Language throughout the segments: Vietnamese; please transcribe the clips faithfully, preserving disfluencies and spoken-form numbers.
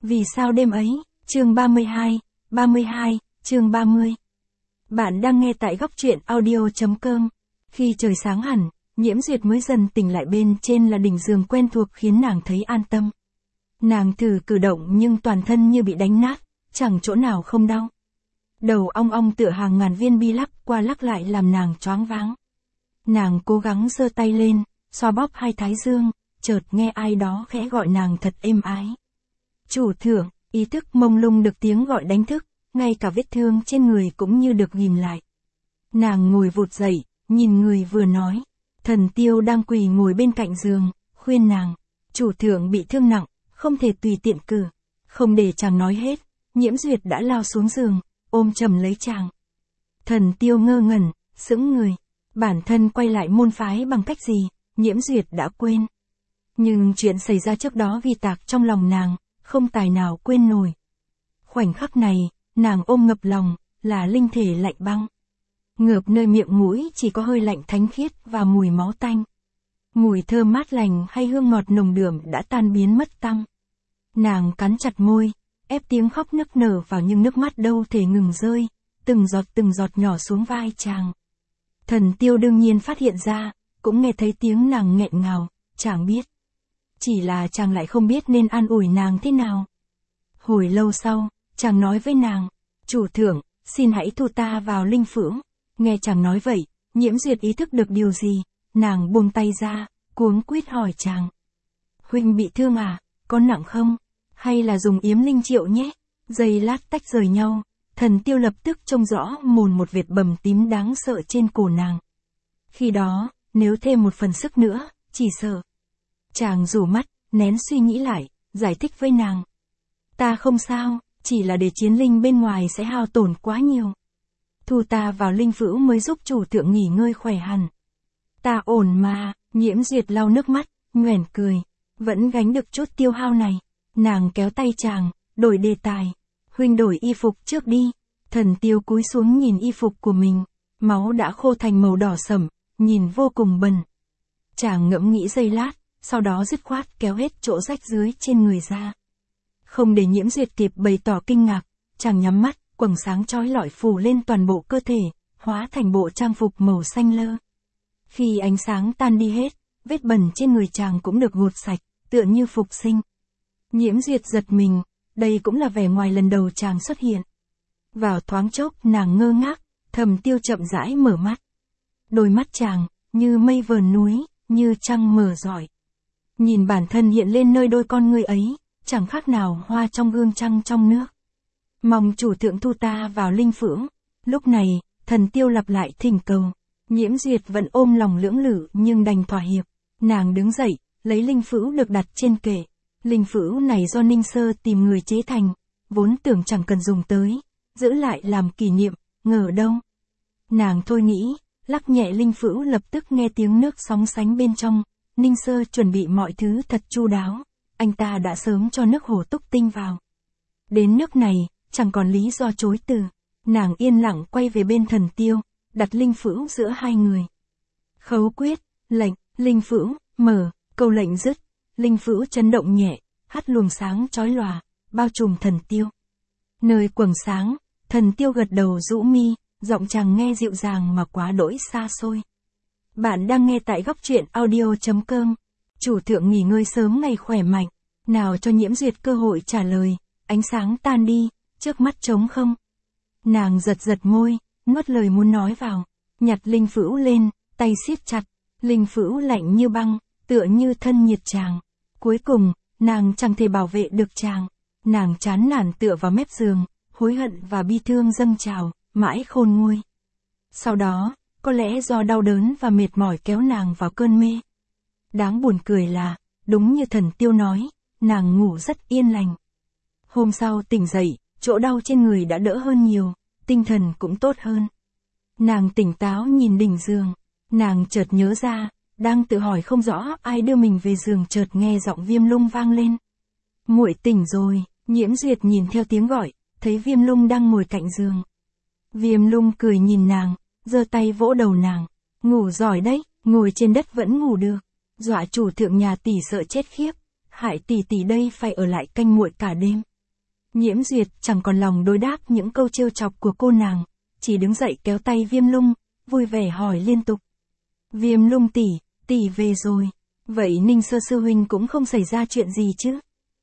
Vì sao đêm ấy, chương ba mươi hai, ba mươi hai, chương ba mươi. Bạn đang nghe tại góc truyện audio.com. Khi trời sáng hẳn, Nhiễm Duyệt mới dần tỉnh lại, bên trên là đỉnh giường quen thuộc khiến nàng thấy an tâm. Nàng thử cử động nhưng toàn thân như bị đánh nát, chẳng chỗ nào không đau. Đầu ong ong tựa hàng ngàn viên bi lắc qua lắc lại làm nàng choáng váng. Nàng cố gắng giơ tay lên, xoa bóp hai thái dương, chợt nghe ai đó khẽ gọi nàng thật êm ái. Chủ thượng, ý thức mông lung được tiếng gọi đánh thức, ngay cả vết thương trên người cũng như được ghim lại. Nàng ngồi vụt dậy, nhìn người vừa nói. Thần Tiêu đang quỳ ngồi bên cạnh giường, khuyên nàng. Chủ thượng bị thương nặng, không thể tùy tiện cử. Không để chàng nói hết, Nhiễm Duyệt đã lao xuống giường, ôm chầm lấy chàng. Thần Tiêu ngơ ngẩn, sững người. Bản thân quay lại môn phái bằng cách gì, Nhiễm Duyệt đã quên. Nhưng chuyện xảy ra trước đó ghi tạc trong lòng nàng, không tài nào quên nổi. Khoảnh khắc này, nàng ôm ngập lòng, là linh thể lạnh băng. Ngợp nơi miệng mũi chỉ có hơi lạnh thánh khiết và mùi máu tanh. Mùi thơm mát lành hay hương ngọt nồng đượm đã tan biến mất tăm. Nàng cắn chặt môi, ép tiếng khóc nức nở vào nhưng nước mắt đâu thể ngừng rơi, từng giọt từng giọt nhỏ xuống vai chàng. Thần Tiêu đương nhiên phát hiện ra, cũng nghe thấy tiếng nàng nghẹn ngào, chàng biết. Chỉ là chàng lại không biết nên an ủi nàng thế nào. Hồi lâu sau, chàng nói với nàng, chủ thượng, xin hãy thu ta vào linh phưởng. Nghe chàng nói vậy, Nhiễm Duyệt ý thức được điều gì, nàng buông tay ra, cuống quýt hỏi chàng. Huynh bị thương à, có nặng không? Hay là dùng yếm linh triệu nhé? Giây lát tách rời nhau, Thần Tiêu lập tức trông rõ mồn một vệt bầm tím đáng sợ trên cổ nàng. Khi đó, nếu thêm một phần sức nữa, chỉ sợ. Chàng rủ mắt, nén suy nghĩ lại, giải thích với nàng. Ta không sao, chỉ là để chiến linh bên ngoài sẽ hao tổn quá nhiều. Thu ta vào linh phữu mới giúp chủ thượng nghỉ ngơi khỏe hẳn. Ta ổn mà, Nhiễm Duyệt lau nước mắt, nhoẻn cười. Vẫn gánh được chút tiêu hao này. Nàng kéo tay chàng, đổi đề tài. Huynh đổi y phục trước đi. Thần Tiêu cúi xuống nhìn y phục của mình. Máu đã khô thành màu đỏ sẫm, nhìn vô cùng bẩn. Chàng ngẫm nghĩ giây lát, sau đó dứt khoát kéo hết chỗ rách dưới trên người ra. Không để Nhiễm Duyệt kịp bày tỏ kinh ngạc, chàng nhắm mắt, quầng sáng chói lọi phủ lên toàn bộ cơ thể, hóa thành bộ trang phục màu xanh lơ. Khi ánh sáng tan đi hết, vết bẩn trên người chàng cũng được gột sạch, tựa như phục sinh. Nhiễm Duyệt giật mình, đây cũng là vẻ ngoài lần đầu chàng xuất hiện. Vào thoáng chốc nàng ngơ ngác, Thầm Tiêu chậm rãi mở mắt. Đôi mắt chàng, như mây vờn núi, như trăng mở rọi. Nhìn bản thân hiện lên nơi đôi con ngươi ấy, chẳng khác nào hoa trong gương trăng trong nước. Mong chủ thượng thu ta vào linh phưởng. Lúc này, Thần Tiêu lặp lại thỉnh cầu. Nhiễm Duyệt vẫn ôm lòng lưỡng lự nhưng đành thỏa hiệp. Nàng đứng dậy, lấy linh phữu được đặt trên kệ. Linh phữu này do Ninh Sơ tìm người chế thành, vốn tưởng chẳng cần dùng tới, giữ lại làm kỷ niệm, ngờ đâu. Nàng thôi nghĩ, lắc nhẹ linh phữu lập tức nghe tiếng nước sóng sánh bên trong. Ninh Sơ chuẩn bị mọi thứ thật chu đáo, anh ta đã sớm cho nước hồ túc tinh vào. Đến nước này, chẳng còn lý do chối từ. Nàng yên lặng quay về bên Thần Tiêu, đặt linh phữu giữa hai người. Khấu quyết, lệnh, linh phữu, mở, câu lệnh dứt, linh phữu chấn động nhẹ, hắt luồng sáng chói lòa, bao trùm Thần Tiêu. Nơi quầng sáng, Thần Tiêu gật đầu rũ mi, giọng chàng nghe dịu dàng mà quá đỗi xa xôi. Bạn đang nghe tại góc truyện audio.com. Chủ thượng nghỉ ngơi sớm ngày khỏe mạnh. Nào cho Nhiễm Duyệt cơ hội trả lời. Ánh sáng tan đi, trước mắt trống không. Nàng giật giật môi, nuốt lời muốn nói vào. Nhặt linh phữu lên, tay siết chặt. Linh phữu lạnh như băng, tựa như thân nhiệt chàng. Cuối cùng, nàng chẳng thể bảo vệ được chàng. Nàng chán nản tựa vào mép giường, hối hận và bi thương dâng trào, mãi khôn nguôi. Sau đó, có lẽ do đau đớn và mệt mỏi kéo nàng vào cơn mê. Đáng buồn cười là, đúng như Thần Tiêu nói, nàng ngủ rất yên lành. Hôm sau tỉnh dậy, chỗ đau trên người đã đỡ hơn nhiều, tinh thần cũng tốt hơn. Nàng tỉnh táo nhìn đỉnh giường, nàng chợt nhớ ra, đang tự hỏi không rõ ai đưa mình về giường chợt nghe giọng Viêm Lung vang lên. Muội tỉnh rồi, Nhiễm Duyệt nhìn theo tiếng gọi, thấy Viêm Lung đang ngồi cạnh giường. Viêm Lung cười nhìn nàng, giơ tay vỗ đầu nàng. Ngủ giỏi đấy, ngồi trên đất vẫn ngủ được. Dọa chủ thượng nhà tỷ sợ chết khiếp. Hại tỷ tỷ đây phải ở lại canh muội cả đêm. Nhiễm Duyệt chẳng còn lòng đối đáp những câu trêu chọc của cô nàng, chỉ đứng dậy kéo tay Viêm Lung, vui vẻ hỏi liên tục. Viêm Lung tỷ, tỷ về rồi. Vậy Ninh Sơ sư huynh cũng không xảy ra chuyện gì chứ?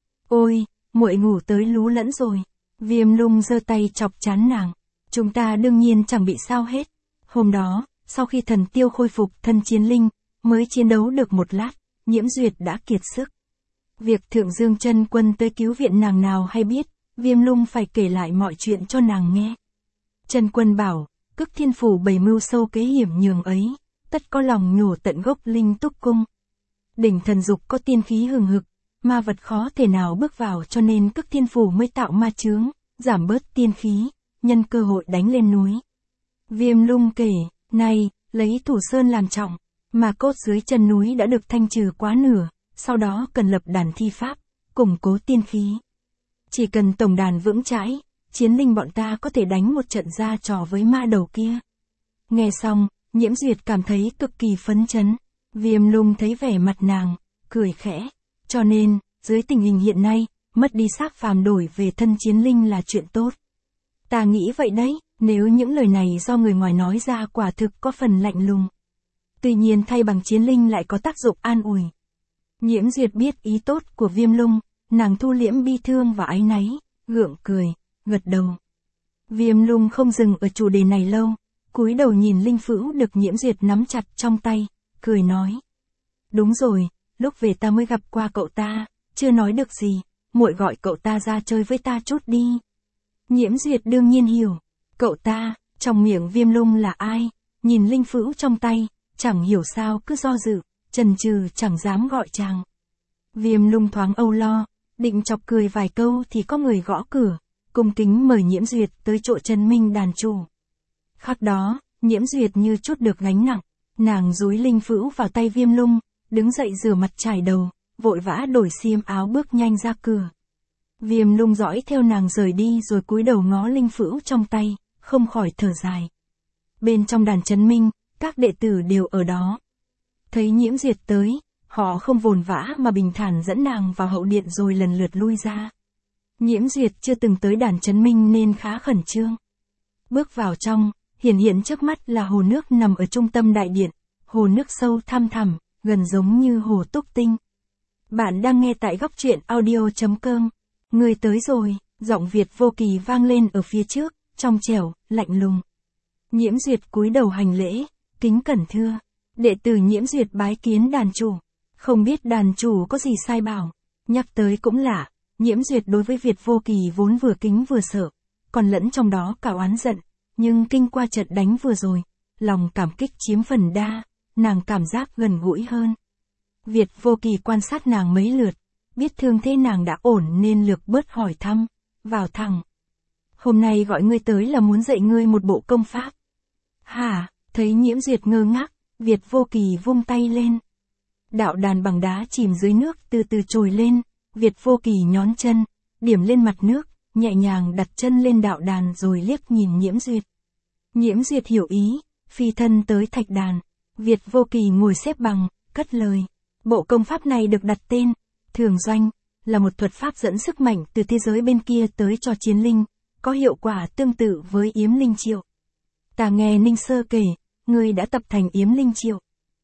Ôi, muội ngủ tới lú lẫn rồi. Viêm Lung giơ tay chọc trán nàng. Chúng ta đương nhiên chẳng bị sao hết. Hôm đó, sau khi thần tiêu khôi phục thân chiến linh, mới chiến đấu được một lát, Nhiễm Duyệt đã kiệt sức. Việc Thượng Dương Chân Quân tới cứu viện nàng nào hay biết, Viêm Lung phải kể lại mọi chuyện cho nàng nghe. Chân Quân bảo, Cức Thiên Phủ bày mưu sâu kế hiểm nhường ấy, tất có lòng nhổ tận gốc Linh Túc Cung. Đỉnh thần dục có tiên khí hừng hực, ma vật khó thể nào bước vào, cho nên Cức Thiên Phủ mới tạo ma chướng, giảm bớt tiên khí, nhân cơ hội đánh lên núi. Viêm Lung kể, này, lấy Thủ Sơn làm trọng, mà cốt dưới chân núi đã được thanh trừ quá nửa, sau đó cần lập đàn thi pháp, củng cố tiên khí. Chỉ cần tổng đàn vững chãi, chiến linh bọn ta có thể đánh một trận ra trò với ma đầu kia. Nghe xong, Nhiễm Duyệt cảm thấy cực kỳ phấn chấn. Viêm Lung thấy vẻ mặt nàng, cười khẽ. Cho nên, dưới tình hình hiện nay, mất đi xác phàm đổi về thân chiến linh là chuyện tốt. Ta nghĩ vậy đấy, nếu những lời này do người ngoài nói ra quả thực có phần lạnh lùng. Tuy nhiên thay bằng chiến linh lại có tác dụng an ủi. Nhiễm Duyệt biết ý tốt của Viêm Lung, nàng thu liễm bi thương và áy náy, gượng cười, gật đầu. Viêm Lung không dừng ở chủ đề này lâu, cúi đầu nhìn linh phữu được Nhiễm Duyệt nắm chặt trong tay, cười nói. Đúng rồi, lúc về ta mới gặp qua cậu ta, chưa nói được gì, muội gọi cậu ta ra chơi với ta chút đi. Nhiễm Duyệt đương nhiên hiểu, cậu ta, trong miệng Viêm Lung là ai, nhìn linh phữu trong tay, chẳng hiểu sao cứ do dự, chần chừ chẳng dám gọi chàng. Viêm Lung thoáng âu lo, định chọc cười vài câu thì có người gõ cửa, cung kính mời Nhiễm Duyệt tới chỗ Trần Minh đàn chủ. Khắc đó, Nhiễm Duyệt như chút được gánh nặng, nàng dúi linh phữu vào tay Viêm Lung, đứng dậy rửa mặt chải đầu, vội vã đổi xiêm áo bước nhanh ra cửa. Viêm Lung dõi theo nàng rời đi rồi cúi đầu ngó linh phữu trong tay, không khỏi thở dài. Bên trong đàn Trấn Minh, các đệ tử đều ở đó. Thấy Nhiễm Duyệt tới, họ không vồn vã mà bình thản dẫn nàng vào hậu điện rồi lần lượt lui ra. Nhiễm Duyệt chưa từng tới đàn Trấn Minh nên khá khẩn trương. Bước vào trong, hiển hiện trước mắt là hồ nước nằm ở trung tâm đại điện, hồ nước sâu thăm thẳm, gần giống như hồ Túc Tinh. Bạn đang nghe tại góc truyện audio chấm com. Người tới rồi, giọng Việt Vô Kỳ vang lên ở phía trước, trong trẻo, lạnh lùng. Nhiễm Duyệt cúi đầu hành lễ, kính cẩn thưa. Đệ tử Nhiễm Duyệt bái kiến đàn chủ. Không biết đàn chủ có gì sai bảo. Nhắc tới cũng lạ, Nhiễm Duyệt đối với Việt Vô Kỳ vốn vừa kính vừa sợ, còn lẫn trong đó cả oán giận. Nhưng kinh qua trận đánh vừa rồi, lòng cảm kích chiếm phần đa, nàng cảm giác gần gũi hơn. Việt Vô Kỳ quan sát nàng mấy lượt, biết thương thế nàng đã ổn nên lược bớt hỏi thăm, vào thẳng. Hôm nay gọi ngươi tới là muốn dạy ngươi một bộ công pháp. Hả, thấy Nhiễm Duyệt ngơ ngác, Việt Vô Kỳ vung tay lên. Đạo đàn bằng đá chìm dưới nước từ từ trồi lên, Việt Vô Kỳ nhón chân, điểm lên mặt nước, nhẹ nhàng đặt chân lên đạo đàn rồi liếc nhìn Nhiễm Duyệt. Nhiễm Duyệt hiểu ý, phi thân tới thạch đàn. Việt Vô Kỳ ngồi xếp bằng, cất lời. Bộ công pháp này được đặt tên Thường Doanh, là một thuật pháp dẫn sức mạnh từ thế giới bên kia tới cho chiến linh, có hiệu quả tương tự với Yếm Linh Triệu. Ta nghe Ninh Sơ kể, ngươi đã tập thành Yếm Linh Triệu.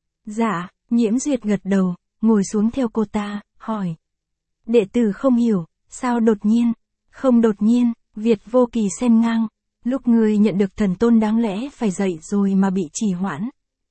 Dạ, Nhiễm Duyệt gật đầu, ngồi xuống theo cô ta, hỏi. Đệ tử không hiểu, sao đột nhiên? Không đột nhiên, Việt Vô Kỳ xen ngang. Lúc ngươi nhận được thần tôn đáng lẽ phải dậy rồi mà bị trì hoãn.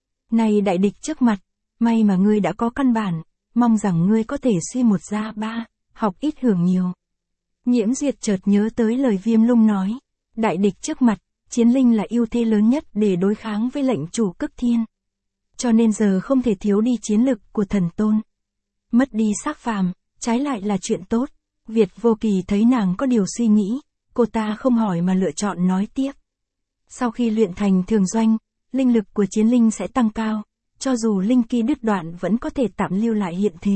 Này đại địch trước mặt, may mà ngươi đã có căn bản, mong rằng ngươi có thể suy một ra ba, học ít hưởng nhiều. Nhiễm Duyệt chợt nhớ tới lời Viêm Lung nói, đại địch trước mặt, chiến linh là ưu thế lớn nhất để đối kháng với lệnh chủ Cức Thiên. Cho nên giờ không thể thiếu đi chiến lực của thần tôn. Mất đi xác phàm, trái lại là chuyện tốt. Việt Vô Kỳ thấy nàng có điều suy nghĩ, cô ta không hỏi mà lựa chọn nói tiếp. Sau khi luyện thành Thường Doanh, linh lực của chiến linh sẽ tăng cao, cho dù linh kỳ đứt đoạn vẫn có thể tạm lưu lại hiện thế.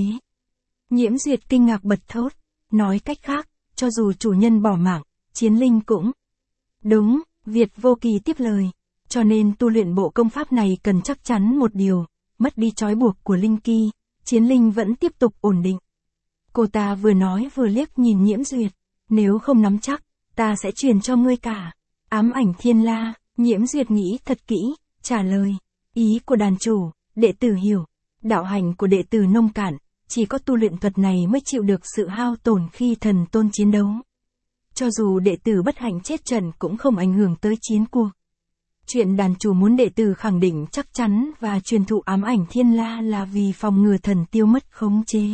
Nhiễm Duyệt kinh ngạc bật thốt, nói cách khác, cho dù chủ nhân bỏ mạng, chiến linh cũng. Đúng, Việt Vô Kỳ tiếp lời, cho nên tu luyện bộ công pháp này cần chắc chắn một điều, mất đi trói buộc của linh kỳ, chiến linh vẫn tiếp tục ổn định. Cô ta vừa nói vừa liếc nhìn Nhiễm Duyệt, nếu không nắm chắc, ta sẽ truyền cho ngươi cả. Ám ảnh thiên la, Nhiễm Duyệt nghĩ thật kỹ, trả lời. Ý của đàn chủ, đệ tử hiểu. Đạo hành của đệ tử nông cạn, chỉ có tu luyện thuật này mới chịu được sự hao tổn khi thần tôn chiến đấu. Cho dù đệ tử bất hạnh chết trận cũng không ảnh hưởng tới chiến cuộc. Chuyện đàn chủ muốn đệ tử khẳng định chắc chắn và truyền thụ ám ảnh thiên la là vì phòng ngừa thần tiêu mất khống chế.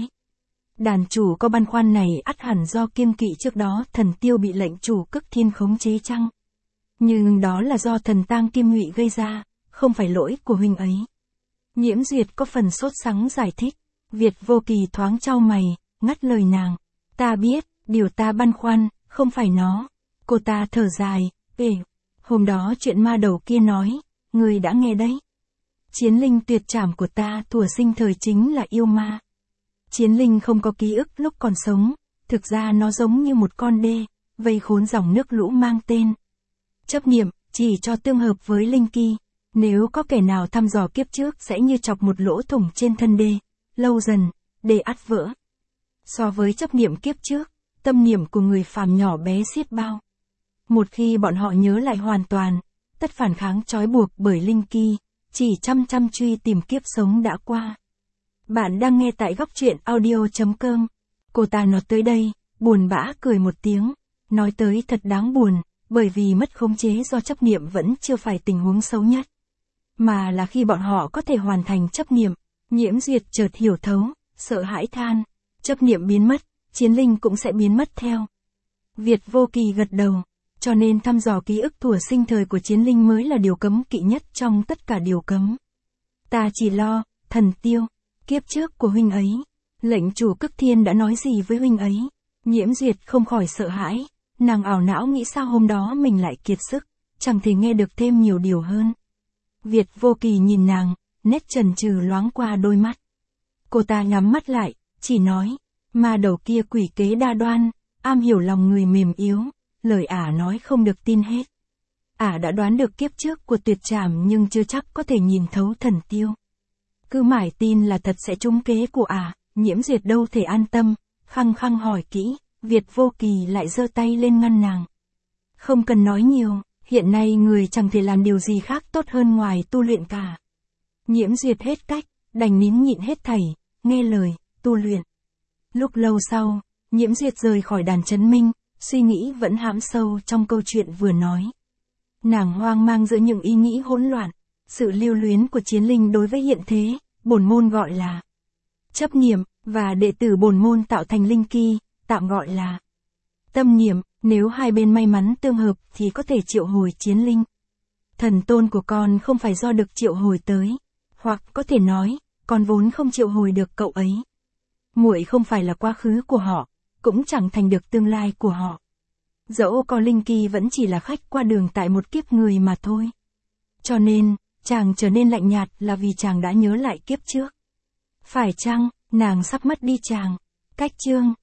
Đàn chủ có băn khoăn này ắt hẳn do kiêng kỵ trước đó thần tiêu bị lệnh chủ Cức Thiên khống chế chăng? Nhưng đó là do thần tang Kim Ngụy gây ra, không phải lỗi của huynh ấy. Nhiễm Duyệt có phần sốt sắng giải thích. Việt Vô Kỳ thoáng chau mày, ngắt lời nàng. Ta biết, điều ta băn khoăn, không phải nó. Cô ta thở dài, ê, hôm đó chuyện ma đầu kia nói, người đã nghe đấy. Chiến linh tuyệt trảm của ta thuở sinh thời chính là yêu ma. Chiến linh không có ký ức lúc còn sống, thực ra nó giống như một con đê, vây khốn dòng nước lũ mang tên chấp niệm, chỉ cho tương hợp với linh kỳ. Nếu có kẻ nào thăm dò kiếp trước sẽ như chọc một lỗ thủng trên thân đê, lâu dần, đê ắt vỡ. So với chấp niệm kiếp trước, tâm niệm của người phàm nhỏ bé xiết bao. Một khi bọn họ nhớ lại hoàn toàn, tất phản kháng trói buộc bởi linh kỳ, chỉ chăm chăm truy tìm kiếp sống đã qua. Bạn đang nghe tại góc truyện audio chấm com. Cô ta nói tới đây, buồn bã cười một tiếng, nói tới thật đáng buồn, bởi vì mất khống chế do chấp niệm vẫn chưa phải tình huống xấu nhất. Mà là khi bọn họ có thể hoàn thành chấp niệm, Nhiễm Duyệt chợt hiểu thấu, sợ hãi than, chấp niệm biến mất, chiến linh cũng sẽ biến mất theo. Việt Vô Kỳ gật đầu, cho nên thăm dò ký ức thuở sinh thời của chiến linh mới là điều cấm kỵ nhất trong tất cả điều cấm. Ta chỉ lo, thần tiêu, kiếp trước của huynh ấy, lệnh chủ Cức Thiên đã nói gì với huynh ấy. Nhiễm Duyệt không khỏi sợ hãi, nàng ảo não nghĩ sao hôm đó mình lại kiệt sức, chẳng thể nghe được thêm nhiều điều hơn. Việt Vô Kỳ nhìn nàng, nét chần chừ loáng qua đôi mắt. Cô ta nhắm mắt lại, chỉ nói, ma đầu kia quỷ kế đa đoan, am hiểu lòng người mềm yếu, lời ả nói không được tin hết. Ả đã đoán được kiếp trước của tuyệt trảm nhưng chưa chắc có thể nhìn thấu thần tiêu. Cứ mãi tin là thật sẽ trúng kế của ả, Nhiễm Duyệt đâu thể an tâm, khăng khăng hỏi kỹ, Việt Vô Kỳ lại giơ tay lên ngăn nàng. Không cần nói nhiều, hiện nay người chẳng thể làm điều gì khác tốt hơn ngoài tu luyện cả. Nhiễm Duyệt hết cách, đành nín nhịn hết thảy, nghe lời, tu luyện. Lúc lâu sau, Nhiễm Duyệt rời khỏi đàn Trấn Minh, suy nghĩ vẫn hãm sâu trong câu chuyện vừa nói. Nàng hoang mang giữa những ý nghĩ hỗn loạn, sự lưu luyến của chiến linh đối với hiện thế, bổn môn gọi là chấp niệm, và đệ tử bổn môn tạo thành linh kỳ, tạm gọi là tâm niệm. Nếu hai bên may mắn tương hợp thì có thể triệu hồi chiến linh. Thần tôn của con không phải do được triệu hồi tới, hoặc có thể nói, con vốn không triệu hồi được cậu ấy. Muội không phải là quá khứ của họ, cũng chẳng thành được tương lai của họ. Dẫu có linh kỳ vẫn chỉ là khách qua đường tại một kiếp người mà thôi. Cho nên, chàng trở nên lạnh nhạt là vì chàng đã nhớ lại kiếp trước. Phải chăng, nàng sắp mất đi chàng? Cách chương